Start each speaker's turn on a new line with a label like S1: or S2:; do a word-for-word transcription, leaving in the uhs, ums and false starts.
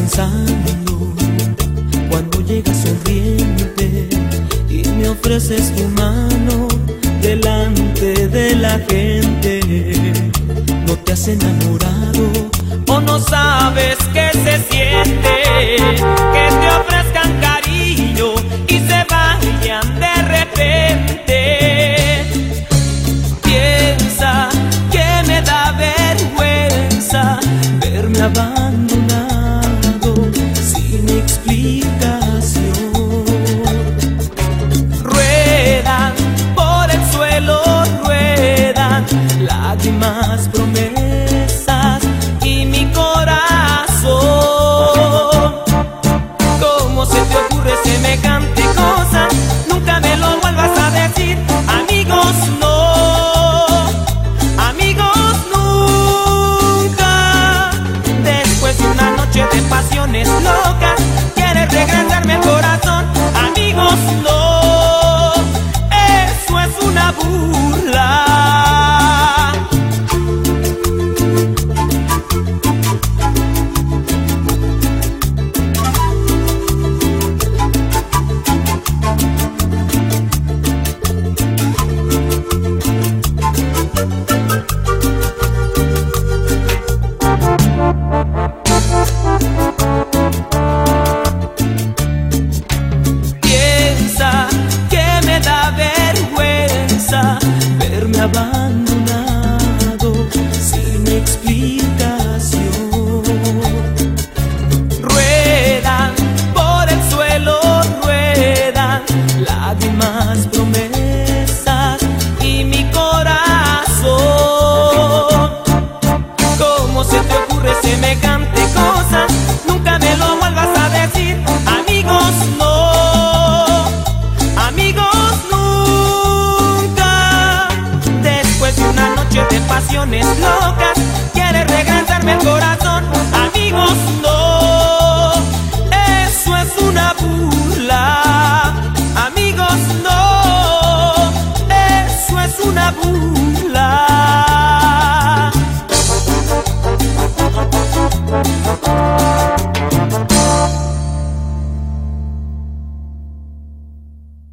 S1: pensando cuando llegas sonriente y me ofreces tu mano delante de la gente? ¿No te has enamorado o no sabes qué se siente? Que te ofrezcan cariño y se vayan de repente. Piensa que me da vergüenza verme abandonado sin explicación. Ruedan por el suelo, ruedan lágrimas, promesas y mi corazón. ¿Cómo se te ocurre semejante cosa? Nunca me lo vuelvas a decir. Amigos, no, amigos, nunca. Después de una noche de pasiones locas,